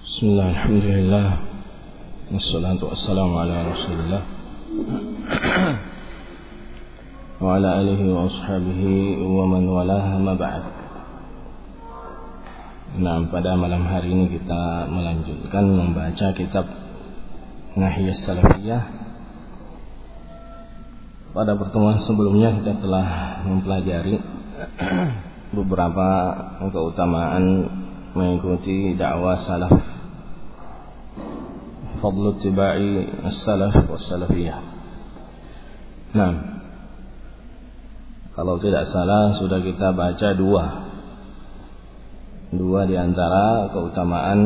Bismillah, alhamdulillah, wassalatu wassalamu ala rasulillah wa ala alihi wa ashabihi wa man walaha ma ba'd. Nah, pada malam hari ini kita melanjutkan membaca kitab Nahiyah Salafiyah. Pada pertemuan sebelumnya kita telah mempelajari beberapa keutamaan mengikuti dakwah salaf, fadlu tibai as-salaf was-salafiyah. Nah, kalau tidak salah sudah kita baca dua di antara keutamaan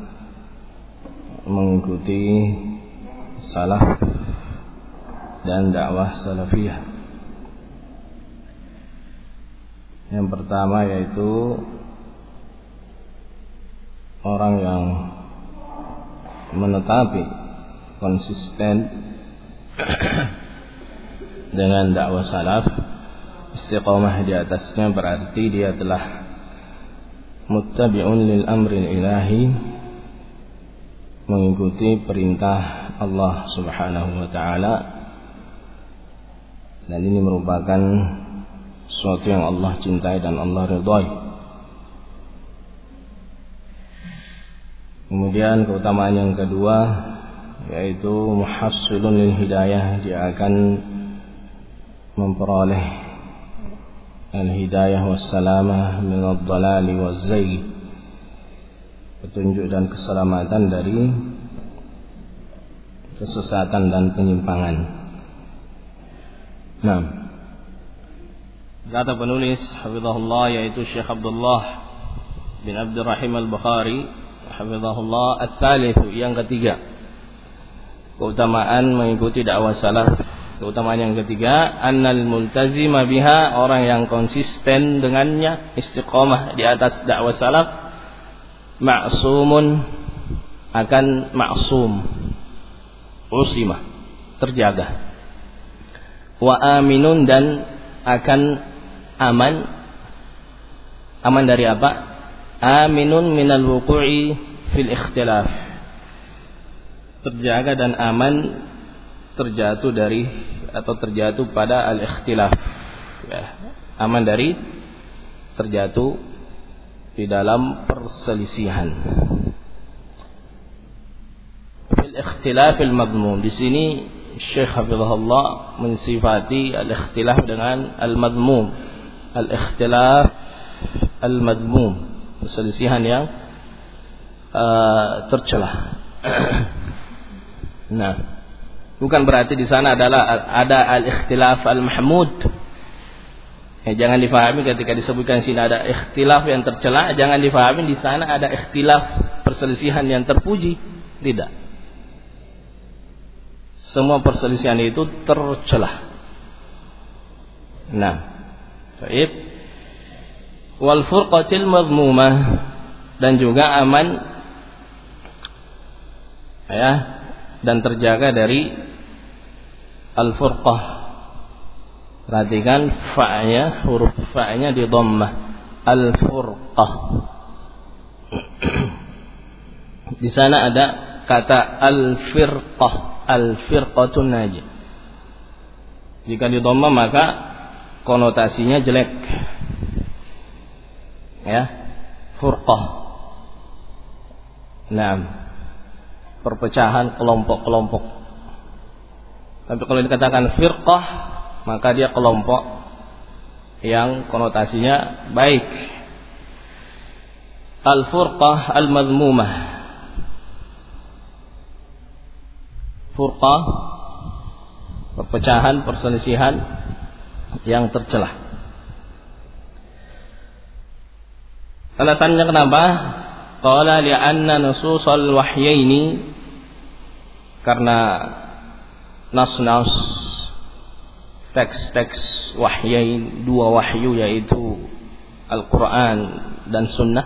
mengikuti salaf dan dakwah salafiyah. Yang pertama yaitu orang yang menetapi konsisten dengan dakwah salaf, istiqamah di atasnya, berarti dia telah muttabi'un lil amril ilahi, mengikuti perintah Allah Subhanahu wa taala, dan ini merupakan sesuatu yang Allah cintai dan Allah ridhai. Kemudian keutamaan yang kedua yaitu muhassilun lil hidayah, dia akan memperoleh al-hidayah wassalamah min ad-dhalali waz-zayg, petunjuk dan keselamatan dari kesesatan dan penyimpangan. Nah, kata penulis hafizahullah yaitu Syekh Abdullah bin Abdurrahim Al-Bukhari hafizahullah, at-thalith, yang ketiga, keutamaan mengikuti dakwah salaf. Keutamaan yang ketiga, annal multazima biha, orang yang konsisten dengannya, istiqamah di atas dakwah salaf, ma'sumun, akan ma'sum, usimah, terjaga, wa aminun, dan akan aman. Aman dari apa? Aminun minal wuqu'i fil ikhtilaf, terjaga dan aman terjatuh dari atau terjatuh pada al-ikhtilaf, ya, aman dari terjatuh di dalam perselisihan. Fil ikhtilafil madmum, di sini Syekh hafizahullah mensifati al-ikhtilaf dengan al-madmum, al-ikhtilaf al-madmum, perselisihan yang tercela. Nah, bukan berarti di sana ada al-ikhtilaf al-mahmud. Jangan difahami ketika disebutkan sini ada ikhtilaf yang tercela, jangan difahami di sana ada ikhtilaf perselisihan yang terpuji. Tidak. Semua perselisihan itu tercela. Nah, baik. Wal furqatil madmumah, dan juga aman, ya, dan terjaga dari al-furqah. Perhatikan fa-nya, huruf fa-nya di dhammah, al-furqah. Di sana ada kata al-firqah, al-firqatun najih. Jika di dhammah maka konotasinya jelek, ya, furqah. Nah, perpecahan kelompok-kelompok. Tapi kalau dikatakan firqah, maka dia kelompok yang konotasinya baik. Al-furqah al-madmumah, furqah, perpecahan, perselisihan yang tercelah. Alasannya kenapa? Qala li'anna nususal wahyaini, karena nas-nas, teks-teks wahyain, dua wahyu yaitu Al-Quran dan Sunnah.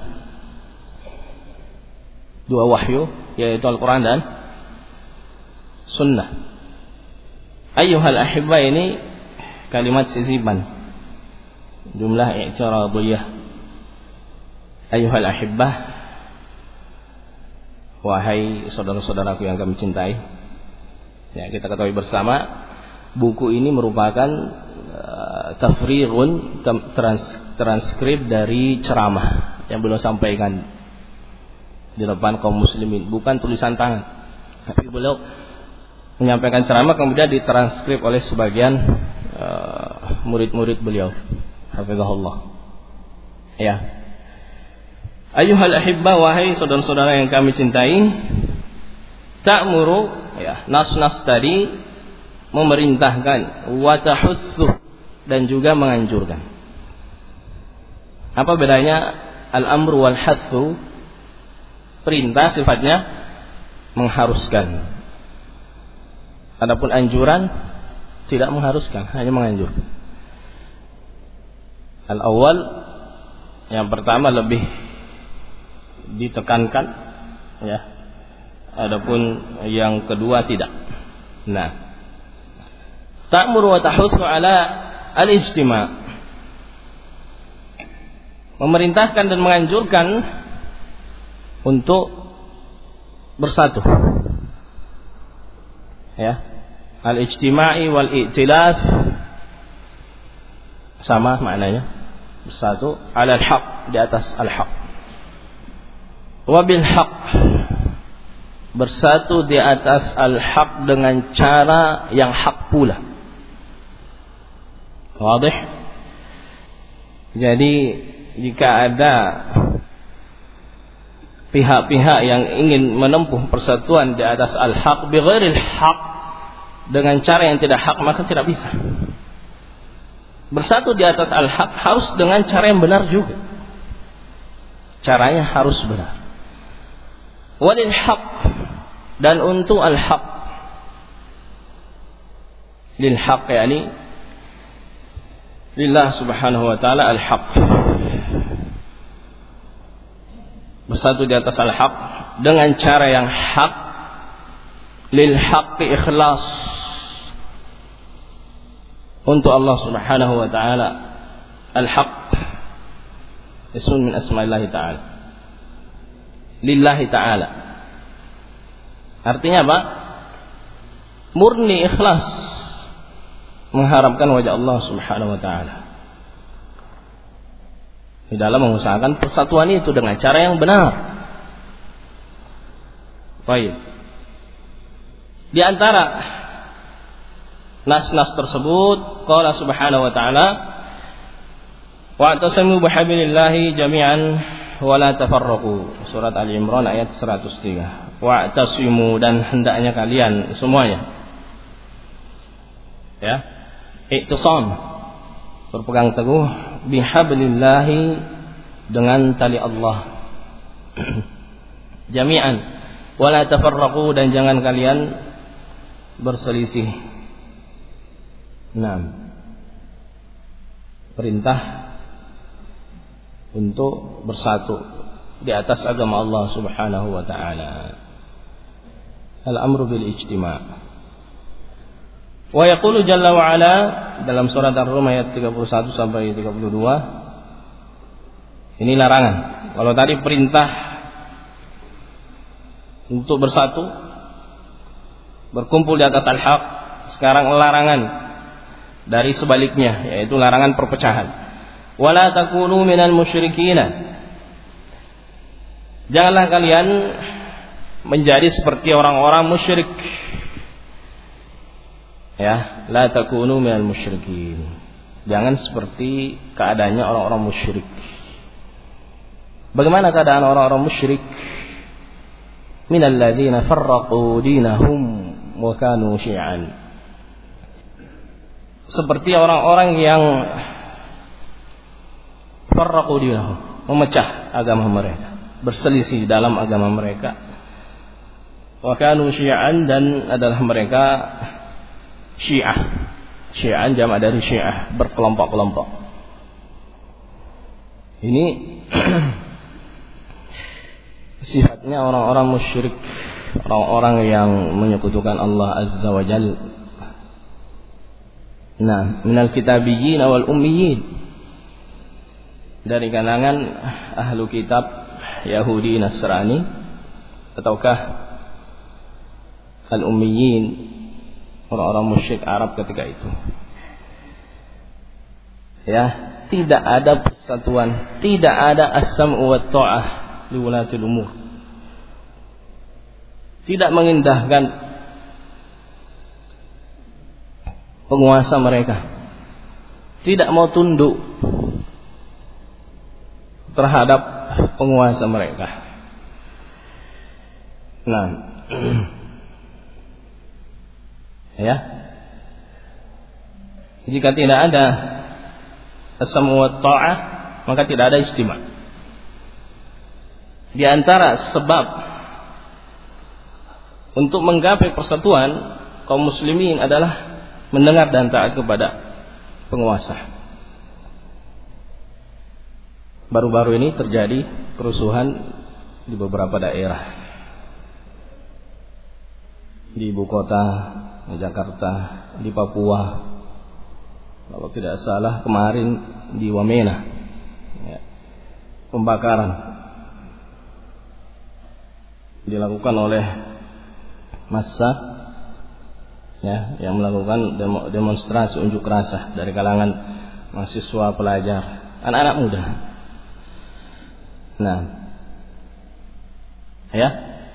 Dua wahyu yaitu Al-Quran dan Sunnah. Ayyuhal ahibba, ini kalimat sisipan, jumlah i'tiradiyah. Ayyuhal ahibbah, wahai saudara-saudaraku yang kami cintai. Ya, kita ketahui bersama buku ini merupakan tafrighun, transkrip dari ceramah yang beliau sampaikan di depan kaum muslimin, bukan tulisan tangan. Tapi beliau menyampaikan ceramah kemudian ditranskrip oleh sebagian murid-murid beliau. Hafizahullah. Ya. Ayyuhal ahibba, wahai saudara-saudara yang kami cintai, ta'muru, ya, nas-nas tadi memerintahkan, wa tahussu, dan juga menganjurkan. Apa bedanya al-amru wal hatsu? Perintah sifatnya mengharuskan. Adapun anjuran tidak mengharuskan, hanya menganjurkan. Al-awwal, yang pertama lebih ditekankan, ya. Adapun yang kedua tidak. Nah, ta'muru wa tahutsu ala al-ijtima'. Memerintahkan dan menganjurkan untuk bersatu. Ya. Al-ijtima'i wal i'tilaf sama maknanya, bersatu ala al-haq, di atas al-haq. Wa bil haq, bersatu di atas al-haq dengan cara yang hak pula. Wadih? Jadi jika ada pihak-pihak yang ingin menempuh persatuan di atas al-haq bighairil haq, dengan cara yang tidak hak, maka tidak bisa. Bersatu di atas al-haq harus dengan cara yang benar juga. Caranya harus benar. Walil haq, dan untuk al-haq. Lil haq, yakni lillah subhanahu wa ta'ala al-haq. Bersatu di atas al-haq dengan cara yang hak. Lil haqqi ikhlas, untuk Allah subhanahu wa ta'ala. Al-haq ismun min asma'illahi ta'ala, lillahi ta'ala. Artinya apa? Murni ikhlas, mengharapkan wajah Allah subhanahu wa ta'ala, di dalam mengusahakan persatuan itu dengan cara yang benar. Baik. Di antara nas-nas tersebut, qala subhanahu wa ta'ala, wa'tasimu bihablillahi jami'an wa la tafarraqu. Surat Ali Imran ayat 103. Wa'tasimu, dan hendaknya kalian semuanya, ya, iktisam, berpegang teguh, bihablillahi, dengan tali Allah, jami'an, wa la tafarraqu, dan jangan kalian berselisih. Nah, perintah untuk bersatu di atas agama Allah subhanahu wa ta'ala. Al-amru bil ijtima'. Wa yaqulu jalla wa ala, dalam surat Ar-Rum ayat 31 sampai 32, ini larangan. Kalau tadi perintah untuk bersatu, berkumpul di atas al-haq, sekarang larangan dari sebaliknya, yaitu larangan perpecahan. Wala takunu minal musyrikina, janganlah kalian menjadi seperti orang-orang musyrik. Ya, la takunu minal musyrikin, jangan seperti keadaannya orang-orang musyrik. Bagaimana keadaan orang-orang musyrik? Minal ladzina farraqu dinahum wa kanu syi'an, seperti orang-orang yang farraqu dinahum, memecah agama mereka, berselisih dalam agama mereka. Wa kanu syi'an, dan adalah mereka Syiah. Syi'an jamak dari Syiah, berkelompok-kelompok. Ini sifatnya orang-orang musyrik, orang-orang yang menyekutukan Allah Azza wa Jalla. Nah, minal kitabiyyin wal ummiyin, dari kalangan ahlu kitab Yahudi Nasrani ataukah al-ummiyin, orang-orang musyrik Arab ketika itu. Ya, tidak ada persatuan, tidak ada as-sam'u wa ta'ah li wulatil umur. Tidak mengindahkan penguasa mereka, tidak mau tunduk terhadap penguasa mereka. Nah, ya, jika tidak ada as-sam'u wa ta'ah, maka tidak ada ijtima'. Di antara sebab untuk menggapai persatuan kaum muslimin adalah mendengar dan taat kepada penguasa. Baru-baru ini terjadi kerusuhan di beberapa daerah, di ibu kota, di Jakarta, di Papua, kalau tidak salah kemarin di Wamena, ya, pembakaran dilakukan oleh massa, ya, yang melakukan demonstrasi unjuk rasa dari kalangan mahasiswa, pelajar, anak-anak muda. Nah, ya,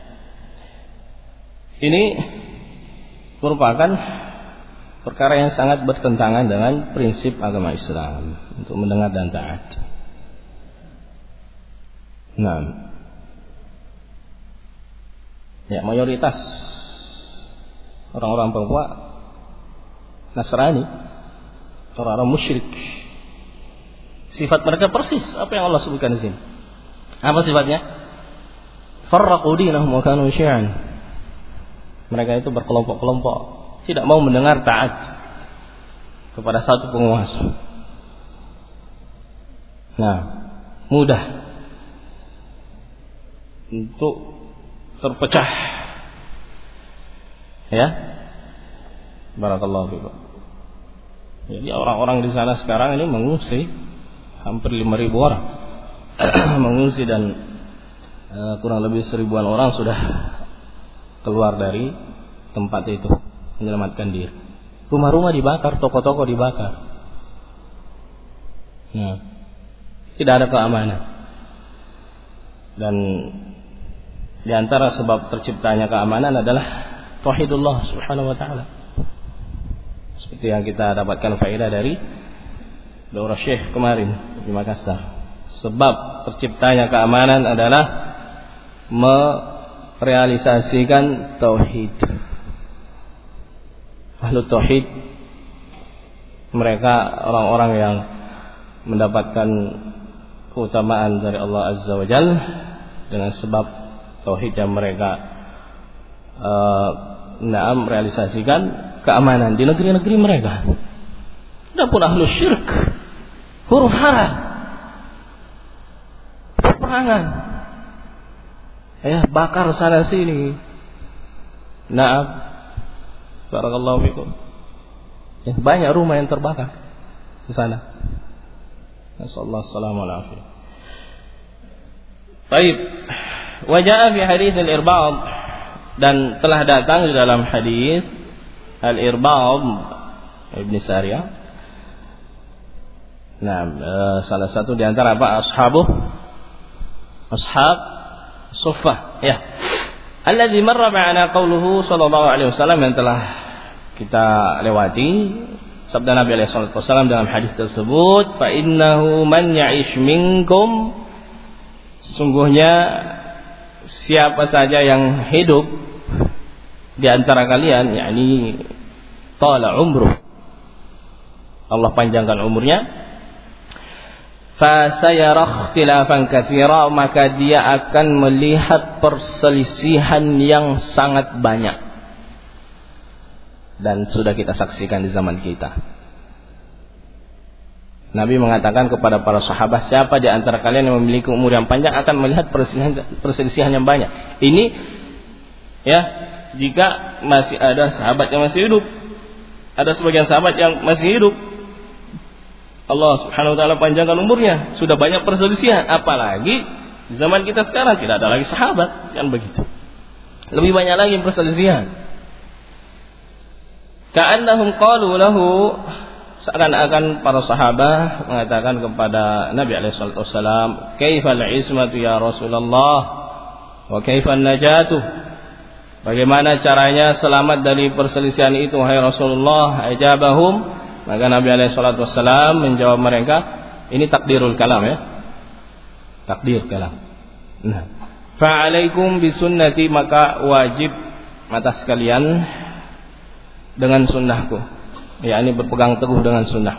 ini merupakan perkara yang sangat bertentangan dengan prinsip agama Islam untuk mendengar dan taat. Nah, ya, mayoritas orang-orang Papua Nasrani, orang-orang musyrik. Sifat mereka persis apa yang Allah sebutkan di sini. Apa sifatnya? Farraqu dinahum wa kanu syi'an. Mereka itu berkelompok-kelompok, tidak mau mendengar taat kepada satu penguasa. Nah, mudah untuk terpecah. Ya, barakallahu fikum. Jadi orang-orang di sana sekarang ini mengungsi, hampir 5.000 orang mengungsi, dan kurang lebih 1.000-an orang sudah keluar dari tempat itu menyelamatkan diri. Rumah-rumah dibakar, toko-toko dibakar. Nah, tidak ada keamanan. Dan di antara sebab terciptanya keamanan adalah tauhidullah subhanahu wa ta'ala. Seperti yang kita dapatkan faedah dari daurah Syekh kemarin di Makassar. Sebab terciptanya keamanan adalah merealisasikan tauhid. Ahlu tauhid, mereka orang-orang yang mendapatkan keutamaan dari Allah Azza wa Jalla dengan sebab tauhid yang mereka realisasikan keamanan di negeri-negeri mereka. Adapun ahlu syirik, huru hara, peperangan, ya, bakar sana sini. Naam, barakallahu fikum. Ya, banyak rumah yang terbakar di sana. Nasallahu alaihi wasallam. Baik, wa jaa fi hadits al-irbad, dan telah datang di dalam hadis al-irbad Ibn Sariyah. Nah, salah satu di antara apa? Ashab Suffah, ya. Alladzi marra ma'ana qauluhu sallallahu alaihi wasallam, yang telah kita lewati sabda Nabi alaihi wasallam dalam hadis tersebut, fa innahu man ya'ish minkum, sesungguhnya siapa saja yang hidup di antara kalian, yakni tala umruh, Allah panjangkan umurnya, fa sayara ikhtilafan katsira, maka dia akan melihat perselisihan yang sangat banyak, dan sudah kita saksikan di zaman kita. Nabi mengatakan kepada para sahabat, siapa di antara kalian yang memiliki umur yang panjang akan melihat perselisihan yang banyak. Ini, ya, jika masih ada sahabat yang masih hidup, ada sebagian sahabat yang masih hidup, Allah subhanahu wa ta'ala panjangkan umurnya, sudah banyak perselisihan. Apalagi di zaman kita sekarang tidak ada lagi sahabat, kan begitu. Lebih banyak lagi perselisihan. Ka'annahum qalu lahu, seakan-akan para sahabat mengatakan kepada Nabi alaihi wasallam, "Kaifal ismatu ya Rasulullah wa kaifan najatu?" Bagaimana caranya selamat dari perselisihan itu wahai Rasulullah? Ajabahum, maka Nabi alaihi wasallam menjawab mereka, ini takdirul kalam ya. Takdir kalam. Nah, fa'alaikum bisunnati, maka wajib atas kalian dengan sunnahku, yakni berpegang teguh dengan sunnah.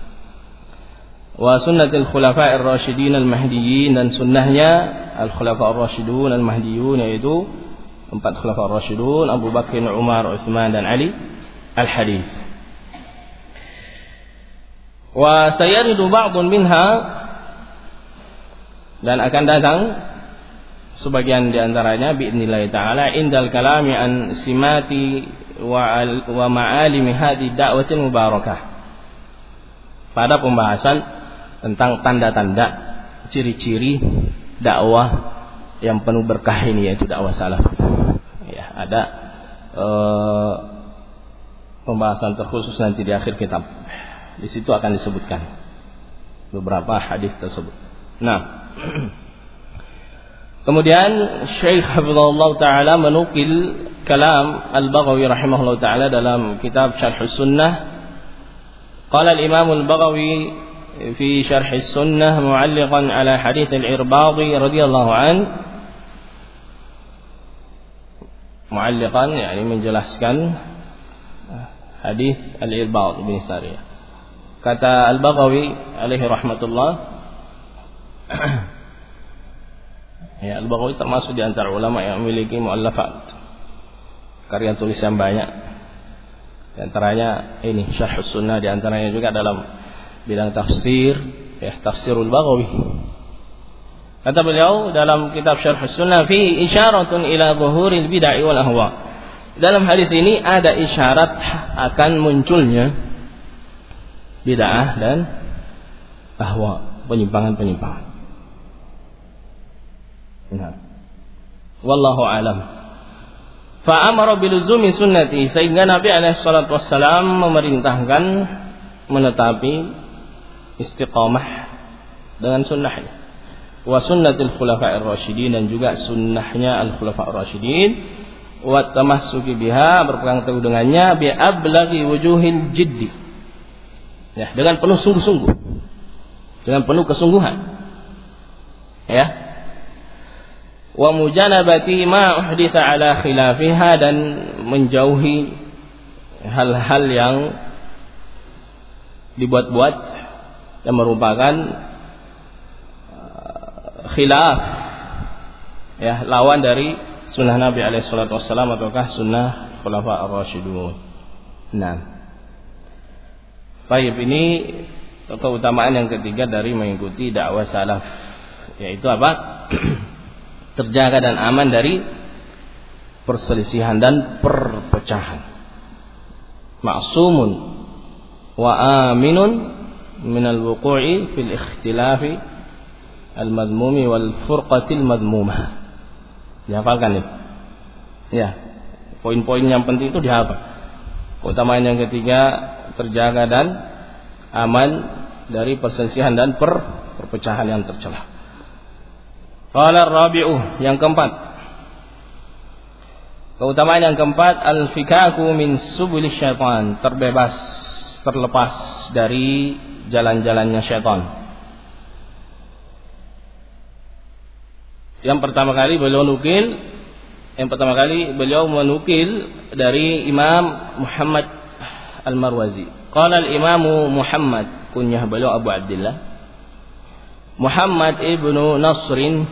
Wa sunnatul khulafa'ir rasyidin al-mahdiyyin, dan sunnahnya al-khulafa'ir rasyidun al-mahdiyun, yaitu 4 khulafa'ir rasyidun, Abu Bakar, Umar, Utsman dan Ali al-hadits. Wa sayaridu ba'dun minha, dan akan datang sebagian di antaranya biidznillah taala indal kalami an simati wa ma'alimi hadhihi da'watil mubarakah, pada pembahasan tentang tanda-tanda ciri-ciri dakwah yang penuh berkah ini, yaitu dakwah salaf. Ya, ada pembahasan terkhusus nanti di akhir kitab. Di situ akan disebutkan beberapa hadis tersebut. Nah, kemudian Syekh Hafizahullah Ta'ala menukil kalam Al-Baghawi rahimahullah Ta'ala dalam kitab Syarh Sunnah. Qala al-Imam Al-Baghawi fi Syarh Sunnah mu'alliqan ala hadith Al-Irbadi radhiyallahu an, mu'alliqan yakni menjelaskan hadith Al-Irbad bin Sariyah. Kata Al-Baghawi alaihi rahmatullah, ya, Al-Baghawi termasuk di antara ulama yang memiliki muallafat, karya tulisan banyak. Di antaranya ini Syarh Sunnah, di antaranya juga dalam bidang tafsir, ya, Tafsirul Baghawi. Kata beliau dalam kitab Syarh Sunnah, fi isyaratun ila zuhuril bid'ah wal ahwa. Dalam hadis ini ada isyarat akan munculnya bid'ah dan ahwa, penyimpangan-penyimpangan. Nah, wallahu alam. Fa amara biluzumi sunnati, sehingga Nabi alaihi salatu wassalam memerintahkan menetapi istiqamah dengan sunnahnya. Wa sunnatul khulafa'ir rasyidin, dan juga sunnahnya al-khulafa'ir rasyidin. Wa tamassuki biha, berpegang teguh dengannya, bi ablaghi wujuhil jiddi, ya, dengan penuh sungguh-sungguh, dengan penuh kesungguhan, ya. Wa mujanabati ma uhditha ala khilafiha, dan menjauhi hal-hal yang dibuat-buat yang merupakan khilaf, ya, lawan dari sunnah Nabi alaihi salatu wassalam ataukah sunnah khulafa ar-rasyidun. Nah, baik, ini keutamaan yang ketiga dari mengikuti dakwah salaf, yaitu apa? Terjaga dan aman dari perselisihan dan perpecahan. Ma'sumun wa aminun minal wuqu'i fil ikhtilafi al-madmumi wal furqatil madmumah. Dihafalkan itu. Ya, poin-poin yang penting itu dihafal. Keutamaan yang ketiga, terjaga dan aman dari perselisihan dan perpecahan yang tercela. Qala ar-rabi'u, yang keempat. Keutamaan yang keempat, al-fikaku min subuli syaitan, terbebas, terlepas dari jalan-jalannya syaitan. Yang pertama kali beliau menukil dari Imam Muhammad Al-Marwazi. Qala al-Imamu Muhammad, kunyah beliau Abu Abdullah Muhammad ibnu Nasrin,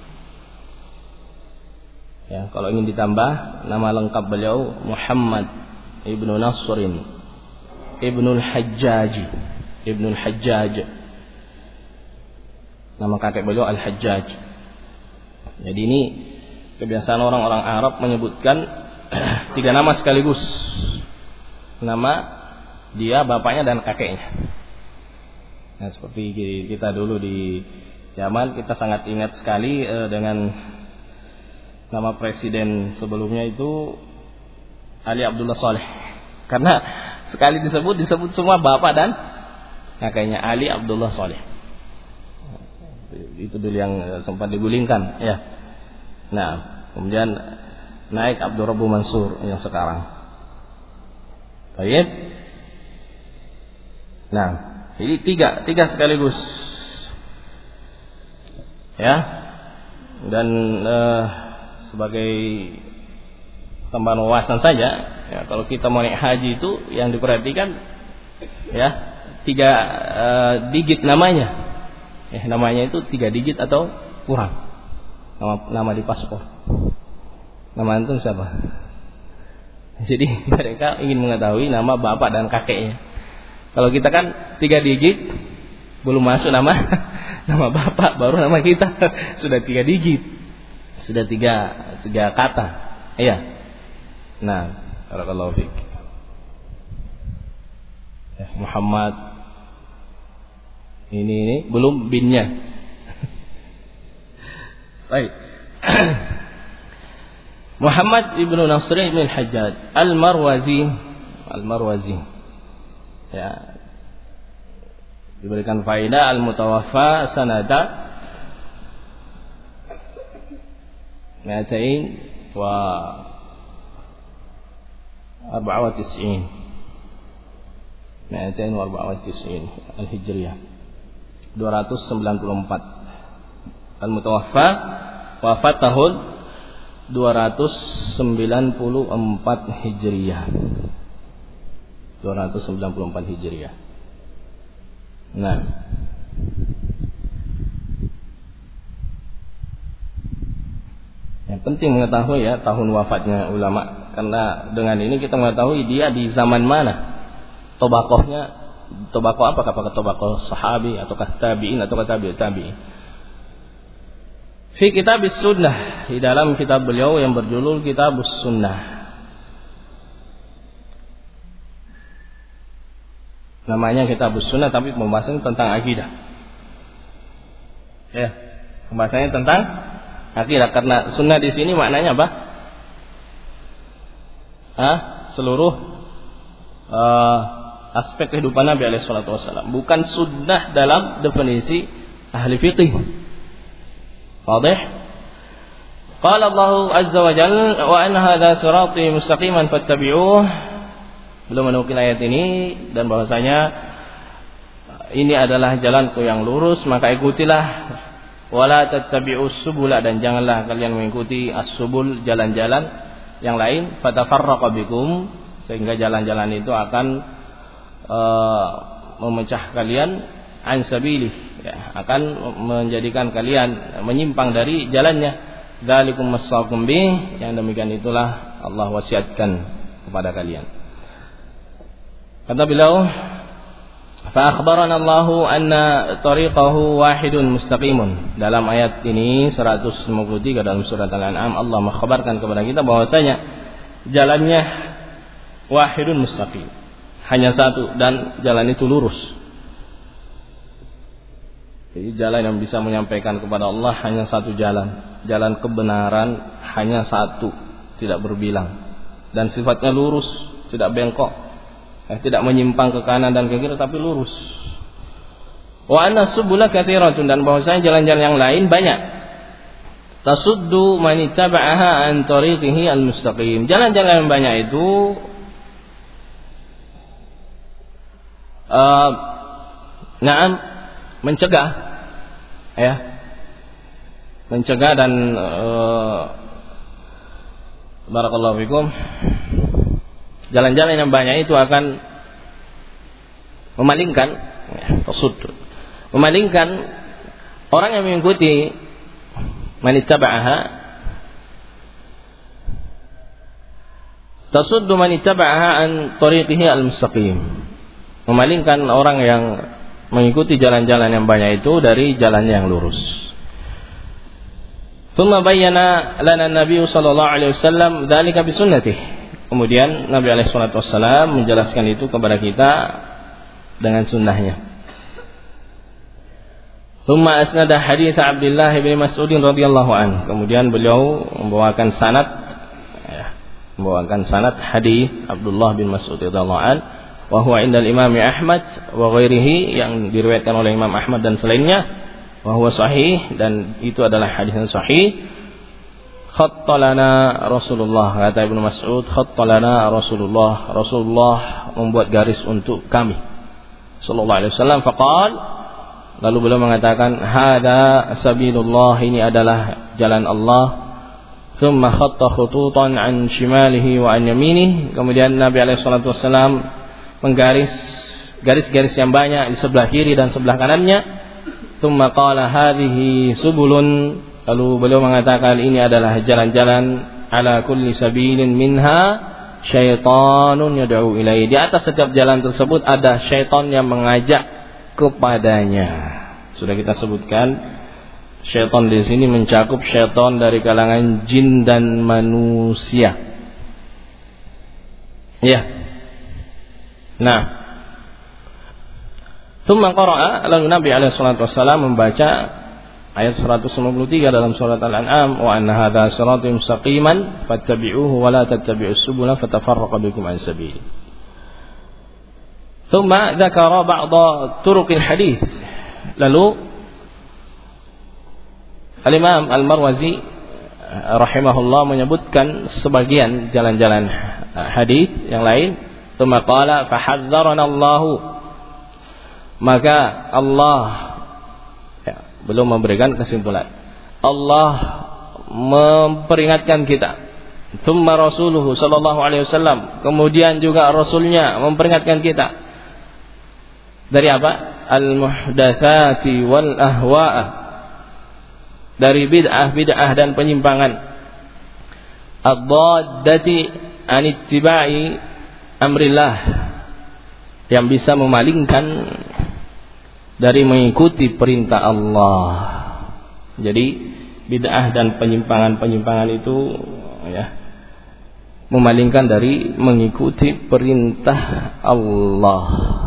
ya, kalau ingin ditambah nama lengkap beliau Muhammad ibnu Nasrin ibnul Hajjaj, nama kakek beliau Al-Hajjaj. Jadi ini kebiasaan orang-orang Arab menyebutkan 3 nama sekaligus, nama dia, bapaknya dan kakeknya. Nah, seperti kita dulu di zaman, kita sangat ingat sekali dengan Nama presiden sebelumnya itu Ali Abdullah Saleh. Karena sekali disebut semua bapak dan kakeknya Ali Abdullah Saleh. Itu dulu yang sempat digulingkan, ya. Nah, kemudian naik Abdul Rabbu Mansur yang sekarang. Baik. Nah, ini tiga sekaligus. Ya. Dan sebagai tambahan wawasan saja, ya, kalau kita mau naik haji itu yang diperhatikan ya 3 digit namanya. Namanya itu 3 digit atau kurang. Nama di paspor. Nama antum siapa? Jadi mereka ingin mengetahui nama bapak dan kakeknya. Kalau kita kan 3 digit belum masuk nama bapak, baru nama kita sudah 3 digit. Sudah 3 kata. Iya. Nah, barakallahu fiik. Muhammad ini belum binnya. Baik. Muhammad ibnu Nasr ibn al-Hajjaj Al-Marwazi. Ya. Diberikan faedah al-mutawaffa sanata 294 al-Hijriyah 294. Al-Mutawaffa wafat tahun 294 Hijriyah. 294 Hijriyah. Nah, yang penting mengetahui ya tahun wafatnya ulama, karena dengan ini kita mengetahui dia di zaman mana. Tobakoh apakah tobakoh sahabi ataukah tabi'in ataukah tabi'in. Fi kitabis sunnah, di dalam kitab beliau yang berjudul Kitabus Sunnah. Namanya Kitabus Sunnah tapi pembahasannya tentang akidah. Ya, pembahasannya tentang akidah, karena sunnah di sini maknanya apa? Seluruh aspek kehidupan Nabi alaihi salatu wasallam, bukan sunnah dalam definisi ahli fiqih. Wadih? Qala Allah azza wa jalla wa anna hadza sirati mustaqiman fattabi'uh. Belum menukil ayat ini dan bahwasanya ini adalah jalanku yang lurus, maka ikutilah. Wala tattabi'us subula, dan janganlah kalian mengikuti as-subul, jalan-jalan yang lain, fatafarraqa bikum, sehingga jalan-jalan itu akan memecah kalian an sabilih, ya, akan menjadikan kalian menyimpang dari jalannya. Dzalikum wasaqum bih, yang demikian itulah Allah wasiatkan kepada kalian. Kata beliau, fa akhbarana Allahu anna tariqahu wahidun mustaqimun. Dalam ayat ini 153 dalam surat Al-An'am, Allah mengkhabarkan kepada kita bahwasanya jalannya wahidun mustaqim, hanya satu, dan jalan itu lurus. Jadi jalan yang bisa menyampaikan kepada Allah hanya satu jalan. Jalan kebenaran hanya satu, tidak berbilang, dan sifatnya lurus, tidak bengkok, tidak menyimpang ke kanan dan ke kiri, tapi lurus. Wa anna subula katsiratun, dan bahwasanya jalan-jalan yang lain banyak. Tasuddu man ittaba'aha an tariqihi al-mustaqim. Jalan-jalan yang banyak itu mencegah, ya, mencegah dan barakallahu fikum, jalan-jalan yang banyak itu akan memalingkan, ya, memalingkan orang yang mengikuti manittaba'aha, tasuddu manittaba'aha an tariqihi al-mustaqim, memalingkan orang yang mengikuti jalan-jalan yang banyak itu dari jalan yang lurus. Tsumma bayyana lana an-nabiy sallallahu alaihi wasallam dzalika bi sunnatihi. Kemudian Nabi alaihi salatu wasallam menjelaskan itu kepada kita dengan sunnahnya. Thumma asnada hadits Abdullah bin Mas'ud radhiyallahu anhu. Kemudian beliau membawakan sanad hadis Abdullah bin Mas'ud radhiyallahu anhu wa huwa 'inda al-Imam Ahmad wa ghairihi, yang diriwayatkan oleh Imam Ahmad dan selainnya, wa huwa sahih, dan itu adalah hadis yang sahih. Khattalana Rasulullah, kata Ibnu Mas'ud, khattalana Rasulullah membuat garis untuk kami sallallahu alaihi wasallam. Faqal, lalu beliau mengatakan, hada sabilullah, ini adalah jalan Allah. Thumma khatta khututan an shimalihi wa an yaminihi, kemudian Nabi alaihi salatu wasallam menggaris garis-garis yang banyak di sebelah kiri dan sebelah kanannya. Thumma qala hadhihi subulun, lalu beliau mengatakan ini adalah jalan-jalan, ala kulli sabilin minha syaitanun yad'u ilaihi, di atas setiap jalan tersebut ada syaitan yang mengajak kepadanya. Sudah kita sebutkan, syaitan di sini mencakup syaitan dari kalangan jin dan manusia. Ya. Nah, thumma qara'a, lalu Nabi alaihi salatu wassalam membaca ayat 193 dalam surat Al-An'am, wa anna hadza siratun mustaqiman fattabi'uhu wa la tattabi'us subula fatafarraqa bikum an sabili. Thumma dzakara ba'dha turuqil hadits, lalu Al-Imam Al-Marwazi rahimahullah menyebutkan sebagian jalan-jalan hadits yang lain. Thumma qala fahadzarana Allahu, maka Allah, belum memberikan kesimpulan, Allah memperingatkan kita. Thumma rasuluhu sallallahu alaihi wasallam, kemudian juga rasulnya memperingatkan kita dari apa? Al-muhdatsati wal ahwa'a, dari bid'ah dan penyimpangan. Ad-daddati an ittiba'i amrillah, yang bisa memalingkan dari mengikuti perintah Allah. Jadi bid'ah dan penyimpangan itu memalingkan dari mengikuti perintah Allah.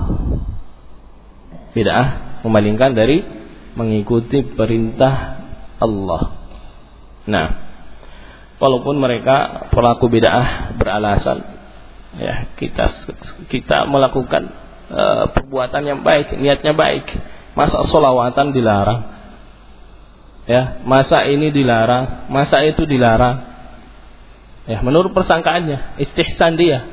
Bid'ah memalingkan dari mengikuti perintah Allah. Nah, walaupun mereka pelaku bid'ah beralasan, kita melakukan perbuatan yang baik, niatnya baik, masa sholawatan dilarang, masa ini dilarang, masa itu dilarang, menurut persangkaannya, istihsan dia.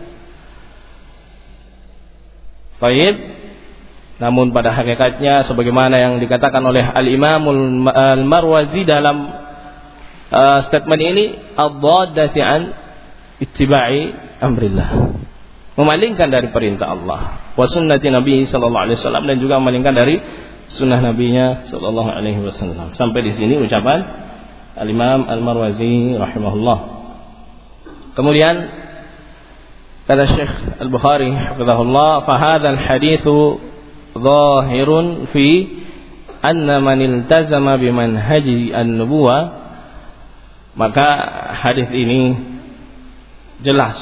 Baik, namun pada hakikatnya sebagaimana yang dikatakan oleh Al-Imam Al-Marwazi dalam statement ini, ad-daddati an ittiba'i amrillah, memalingkan dari perintah Allah, wa sunnati Nabi sallallahu alaihi wasallam, dan juga memalingkan dari sunnah Nabinya sallallahu alaihi wasallam. Sampai di sini ucapan Al-Imam Al-Marwazi rahimahullah. Kemudian kata Syekh Al-Bukhari hafizahullah, fa hadzal haditsu dhahirun fi anna man iltazama bimanhaji an-nubuwah, maka hadis ini jelas,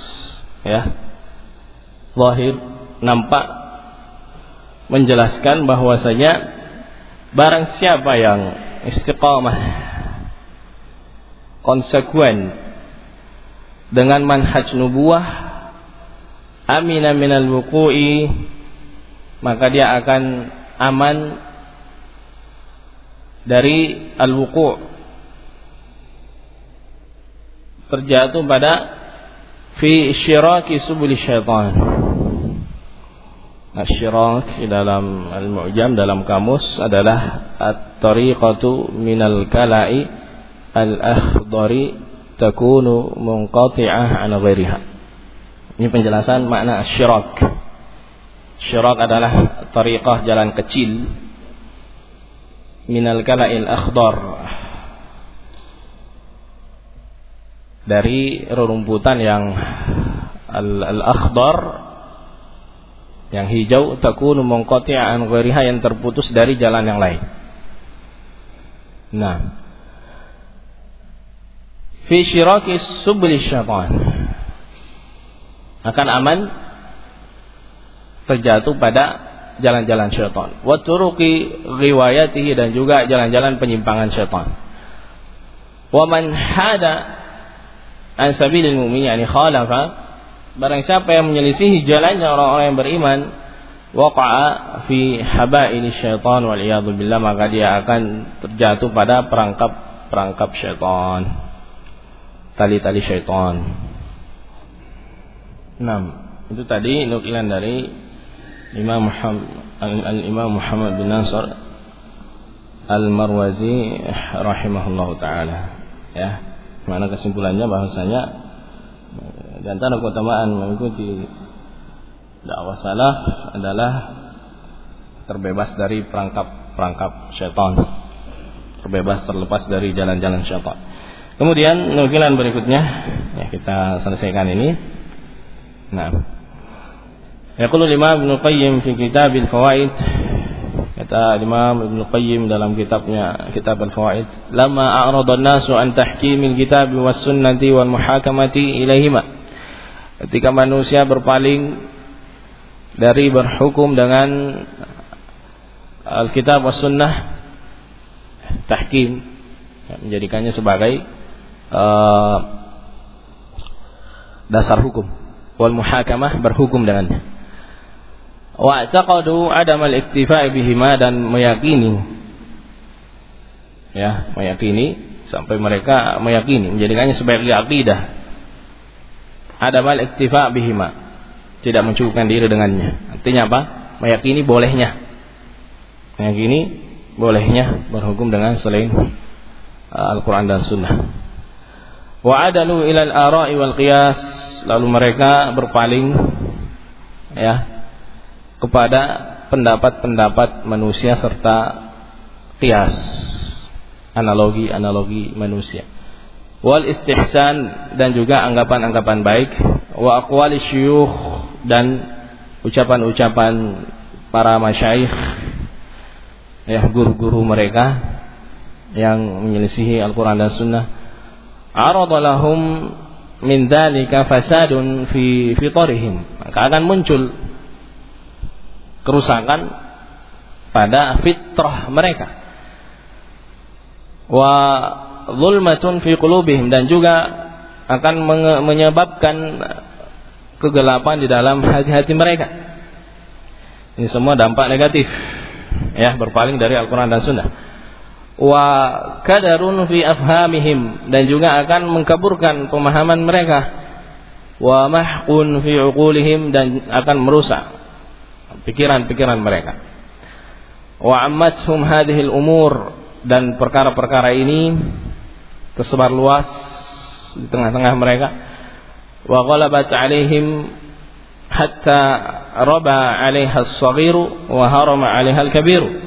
zahir, nampak, menjelaskan bahwasanya barang siapa yang istiqamah, konsekuen dengan manhaj nubuwah, amina minal wuqu'i, maka dia akan aman dari al-wuqu', terjatuh pada fi syiraki subul syaitan. Asyirak di dalam Al-Mu'jam, dalam kamus, adalah at-tariqatu minal kala'i al-akhdari takunu munqati'ah an ghairiha. Ini penjelasan makna asyirak. Syirak adalah tariqah, jalan kecil, minal kala'il akhdar, dari rerumputan yang al-akhdar, yang hijau, takunu munqati'an ghairiha, yang terputus dari jalan yang lain. Nah, fi syiraki subul syaitan, akan aman terjatuh pada jalan-jalan syaitan, wa turuqi riwayatihi, dan juga jalan-jalan penyimpangan syaitan. Wa man hada an sabilil mu'min, yani khalafa, barang siapa yang menyelisihi jalannya orang-orang yang beriman, waqa'a fi habaili syaitan wal iyadu billah, maka dia akan terjatuh pada perangkap syaitan, tali-tali syaitan. 6. Itu tadi nukilan dari Imam Muhammad bin Nasr Al-Marwazi rahimahullahu taala. Ya, mana kesimpulannya bahwasanya di antara keutamaan mengikuti dakwah salaf adalah terbebas dari perangkap syaitan, terbebas, terlepas dari jalan-jalan syaitan. Kemudian nukilan berikutnya, ya, kita selesaikan ini. Nah, yaqulu Imam Ibnu Qayyim fi Kitab al-Fawaid, kata Imam Ibnu Qayyim dalam kitabnya Kitab al-Fawaid, lamma a'rada an-nasu an tahkimil kitab was sunnati wal muhakamati ilaihima, ketika manusia berpaling dari berhukum dengan Alkitab was sunnah, tahkim, menjadikannya sebagai dasar hukum, wal muhakamah, berhukum dengannya, wa i'taqadu adam al-iktifa' bihima, dan meyakini sampai mereka meyakini, menjadikannya sebagai akidah, adam al-iktifa' bihima, tidak mencukupkan diri dengannya. Artinya apa? Meyakini bolehnya berhukum dengan selain Al-Quran dan Sunnah. Wa adalu ila al-ara'i wal qiyas, lalu mereka berpaling, ya, kepada pendapat-pendapat manusia serta qiyas, analogi manusia. Wal istihsan, dan juga anggapan-anggapan baik. Wa aqwali syuyukh, dan ucapan-ucapan para masyayikh, ya, guru-guru mereka yang menyelisihi Al-Quran dan Sunnah. Arada lahum min dzalika fasadun fi fitarihim, maka akan muncul kerusakan pada fitrah mereka. Wa zulmatun fi qulubihim, dan juga akan menyebabkan kegelapan di dalam hati-hati mereka. Ini semua dampak negatif, ya, berpaling dari Al-Quran dan Sunnah. Wa kadarun fi afhamihim, dan juga akan mengkaburkan pemahaman mereka. Wa mahqun fi uqulihim, dan akan merusak pikiran-pikiran mereka. Wa ammathum hadhil umur, dan perkara-perkara ini tersebar luas di tengah-tengah mereka. Wa ghalabat alaihim hatta raba 'alaiha as-saghiru wa harama 'alaiha al-kabiru,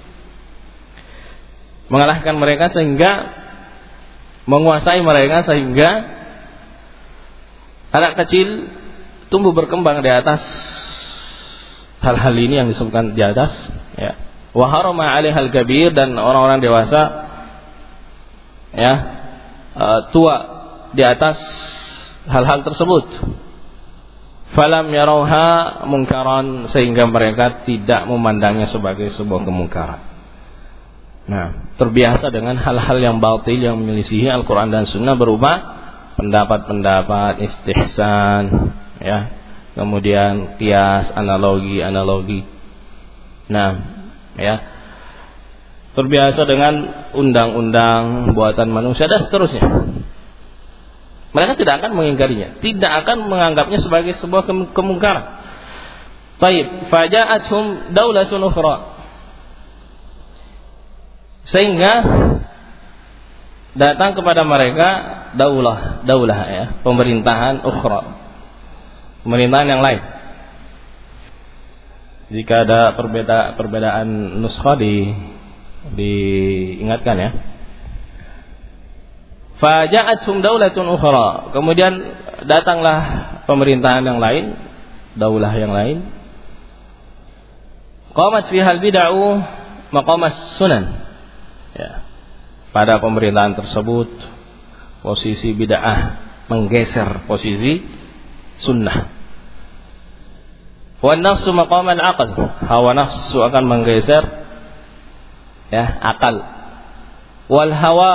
mengalahkan mereka sehingga menguasai mereka, sehingga anak kecil tumbuh berkembang di atas hal-hal ini yang disebutkan di atas, ya. Wa harama 'alaiha al-kabir, dan orang-orang dewasa, ya, tua di atas hal-hal tersebut. Falam yarauha munkaran, sehingga mereka tidak memandangnya sebagai sebuah kemungkaran. Nah, terbiasa dengan hal-hal yang batil yang menyelisihi Al-Quran dan Sunnah, berupa pendapat-pendapat, istihsan, ya, kemudian qiyas, analogi. Nah, ya, terbiasa dengan undang-undang buatan manusia dan seterusnya. Mereka tidak akan mengingkarinya, tidak akan menganggapnya sebagai sebuah kemungkaran. Baik, faja'athum daulatun ukhra, sehingga datang kepada mereka daulah, ya, pemerintahan ukhra, pemerintahan yang lain. Jika ada perbedaan nuskha diingatkan, ya. Faja'athum daulatun ukhra, kemudian datanglah pemerintahan yang lain, daulah yang lain. Qamat fiha al-bid'u maqamas sunan, ya. Pada pemerintahan tersebut posisi bid'ah menggeser posisi sunnah. Wan nafsu maqam al-aql, hawa nafsu akan menggeser ya akal. Wal hawa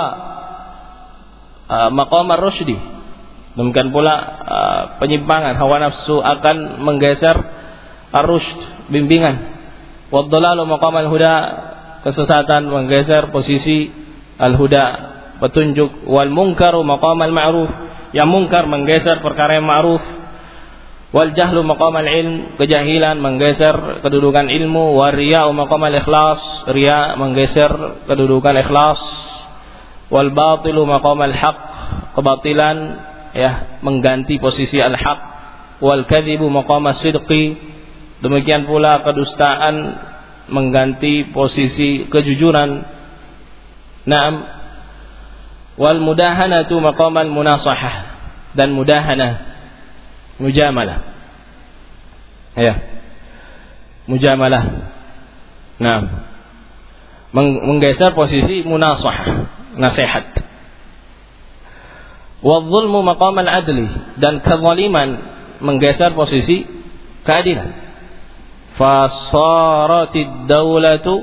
maqam ar-rusydi, demikian pula penyimpangan, hawa nafsu akan menggeser ar-rusyd, bimbingan. Wad dhalalu maqam al-huda, kesesatan menggeser posisi al-huda, petunjuk. Wal munkaru maqam al-ma'ruf, yang mungkar menggeser perkara yang ma'ruf. Wal jahlu maqam al-ilm, kejahilan menggeser kedudukan ilmu. Wal riya'u maqam al-ikhlas, riya menggeser kedudukan ikhlas. Wal batilu maqam al-haq, kebatilan ya mengganti posisi al-haq. Wal kadhibu maqam as-sidqi, demikian pula kedustaan mengganti posisi kejujuran. Naam. Wal mudahanatu maqam al-munasahah, dan mudahanah, mujamalah ya, mujamalah. Nah, menggeser posisi munasahah, nasihat. Wadh-dhulmu maqam al-adli, dan kezaliman menggeser posisi keadilan. Fasaratid daulatu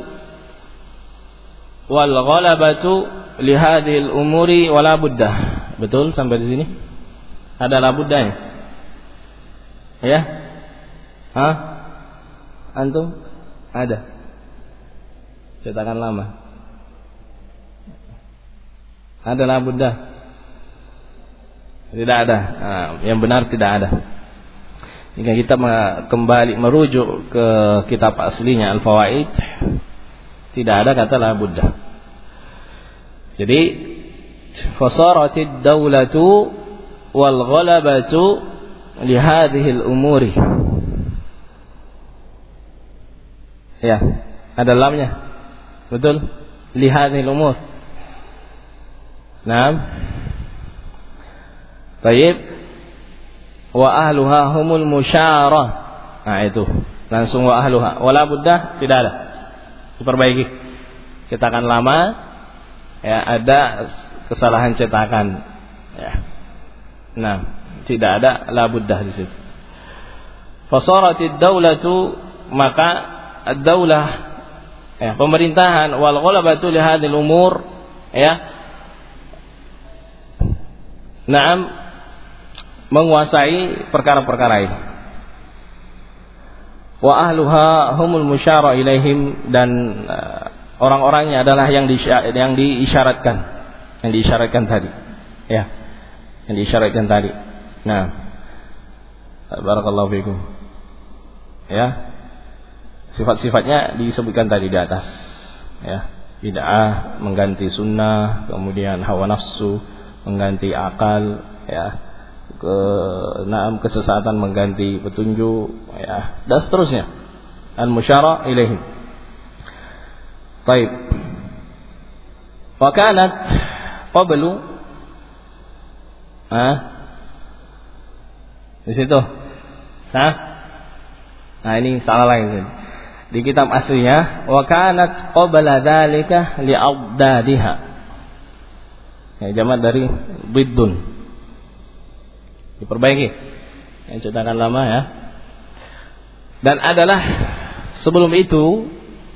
wal ghalabatu li hadhihi al-umuri wala buddah. Betul sampai di sini? Ada la buddahnya? Ya? Hah? Antum? Ada? Cetakan lama. Ada la buddah? Tidak ada. Nah, yang benar tidak ada. Jika kita kembali merujuk ke kitab aslinya Al-Fawaid, tidak ada kata la buddah. Jadi fasaratid daulatu wal ghalabatu li hadhihi al-umuri. Ya, ada lamnya. Betul? Li hadhihi al-umur. Naam. Baik. Wa ahluha humul musyarah. Nah itu, langsung wa ahluha. Wala buddah tidak ada. Diperbaiki. Cetakan lama ya, ada kesalahan cetakan ya. Nah, tidak ada la buddah di situ. Fasaratid daulatu, maka ad-daulah ya, pemerintahan, wal ghalabatu li hadhil umur ya. Naam, menguasai perkara-perkara ini. Wa ahluha humul musyara ilaihim, dan orang-orangnya adalah yang diisyaratkan, yang diisyaratkan tadi. Ya. Yang diisyaratkan tadi. Nah, barakallahu fikum. Ya. Sifat-sifatnya disebutkan tadi di atas. Ya. Bid'ah mengganti sunnah, kemudian hawa nafsu mengganti akal, ya. Kesesatan mengganti petunjuk ya, dan seterusnya. Al-musyara ilaihim. Baik. Wa kanat qablu di situ. Nah, ini salah lagi. Di kitab aslinya wa kanat qabla dzalika li abdadiha. Ya, jamak dari biddun. Diperbaiki yang cetakan lama ya. Dan adalah sebelum itu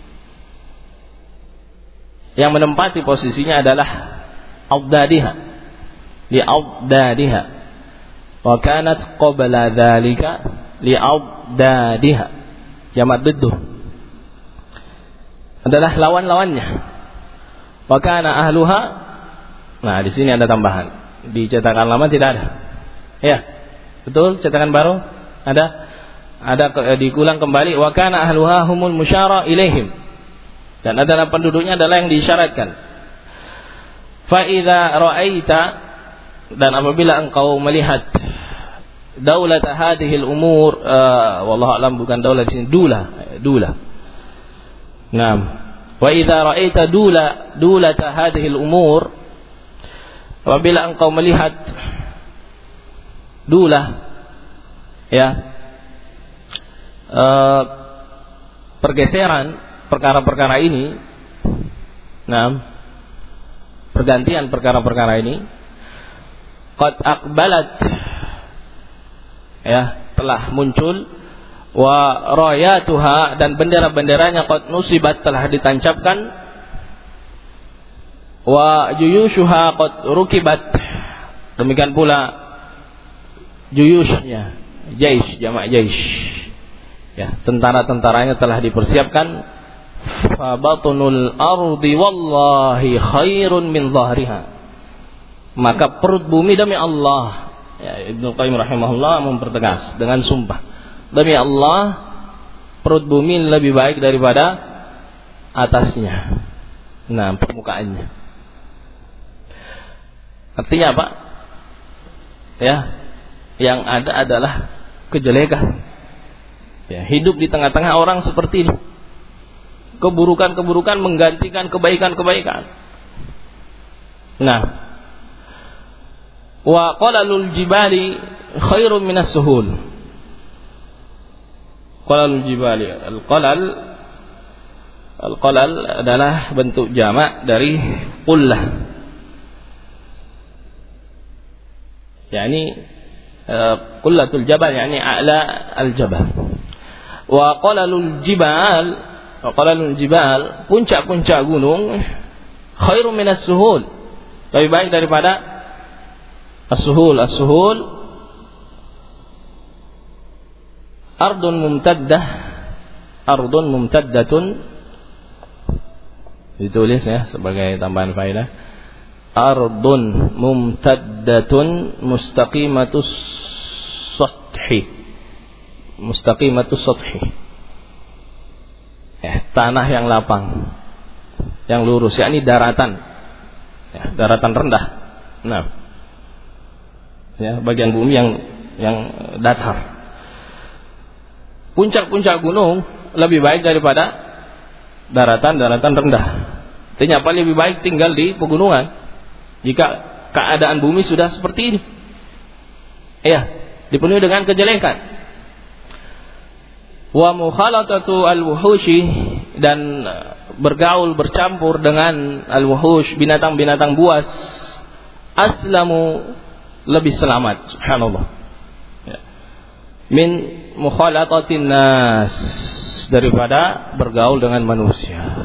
yang menempati posisinya adalah abdadiha, li abdadiha. Wa kanat qabla dzalika li abdadiha, jamak dudduh, adalah lawan-lawannya. Wa kana ahluha. Nah, di sini ada tambahan. Di cetakan lama tidak ada. Ya, betul. Cetakan baru ada diulang kembali. Wa kana ahluha humul musyara ilaihim, dan adalah penduduknya adalah yang diisyaratkan. Fa idza ra'aita, dan apabila engkau melihat daulat hadhil umur, wallahu alam bukan daulat di sini, dula. Naam. Wa idza ra'aita dulat hadhil umur, apabila engkau melihat dulah ya, pergeseran perkara-perkara ini, nah, pergantian perkara-perkara ini, qad aqbalat ya, telah muncul wa rayatuha, dan bendera-benderanya qad nusibat, telah ditancapkan, wa juyushuha qad rukibat, demikian pula juyushnya, jaish, jamak jaish, ya, tentara-tentaranya telah dipersiapkan. Fa batunul ardi wallahi khairun min dhahriha, maka perut bumi demi Allah, ya, Ibnu Qayyim rahimahullah mempertegas dengan sumpah, demi Allah perut bumi lebih baik daripada atasnya, nah, permukaannya. Artinya apa? Ya, yang ada adalah kejelekan. Ya, hidup di tengah-tengah orang seperti ini. Keburukan-keburukan menggantikan kebaikan-kebaikan. Nah, wa qalalul jibali khairun minas suhul. Qalalul jibali, al-qalal adalah bentuk jamak dari qullah. Yani qullatul jabal, yani a'la al-jabal. Wa qalalul jibal, puncak-puncak gunung, khairun minas suhul, lebih baik daripada as-suhul. As-suhul ardun mumtaddatun, ditulis ya sebagai tambahan faedah, ardun mumtaddatun mustaqimatus sathi, ya, tanah yang lapang, yang lurus, yakni daratan, ya, daratan rendah. Nah, ya, bagian bumi yang datar. Puncak-puncak gunung lebih baik daripada daratan-daratan rendah. Artinya apa? Lebih baik tinggal di pegunungan jika keadaan bumi sudah seperti ini, ya, dipenuhi dengan kejelekan. Wa mukhalatatu al-wuhushi, dan bergaul, bercampur dengan al-wuhush, binatang-binatang buas, aslamu, lebih selamat, subhanallah, ya, min mukhalatatin nas, daripada bergaul dengan manusia.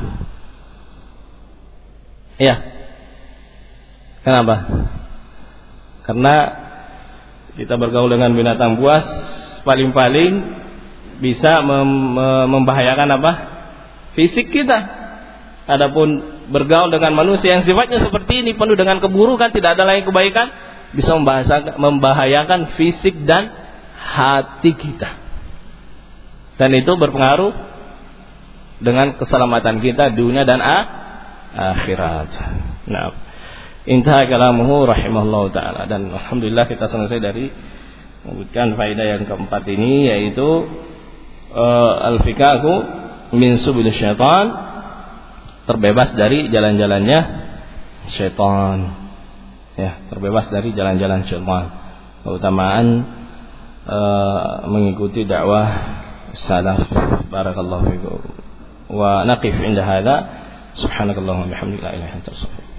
Ya, kenapa? Karena kita bergaul dengan binatang buas, paling-paling bisa membahayakan apa? Fisik kita. Adapun bergaul dengan manusia yang sifatnya seperti ini, penuh dengan keburukan, tidak ada lagi kebaikan, bisa membahayakan fisik dan hati kita. Dan itu berpengaruh dengan keselamatan kita dunia dan akhirat. Nah, intaha kalamuhu rahimahullahu ta'ala. Dan alhamdulillah kita selesai dari menyebutkan faedah yang keempat ini, yaitu al-fikahu min subil syaitan, terbebas dari jalan-jalannya syaitan, ya, terbebas dari jalan-jalan syaitan. Keutamaan mengikuti dakwah salaf. Barakallahu fikum. Wa naqif 'inda hadza. Subhanakallahumma wa bihamdika la ilaha illa anta astaghfiruka.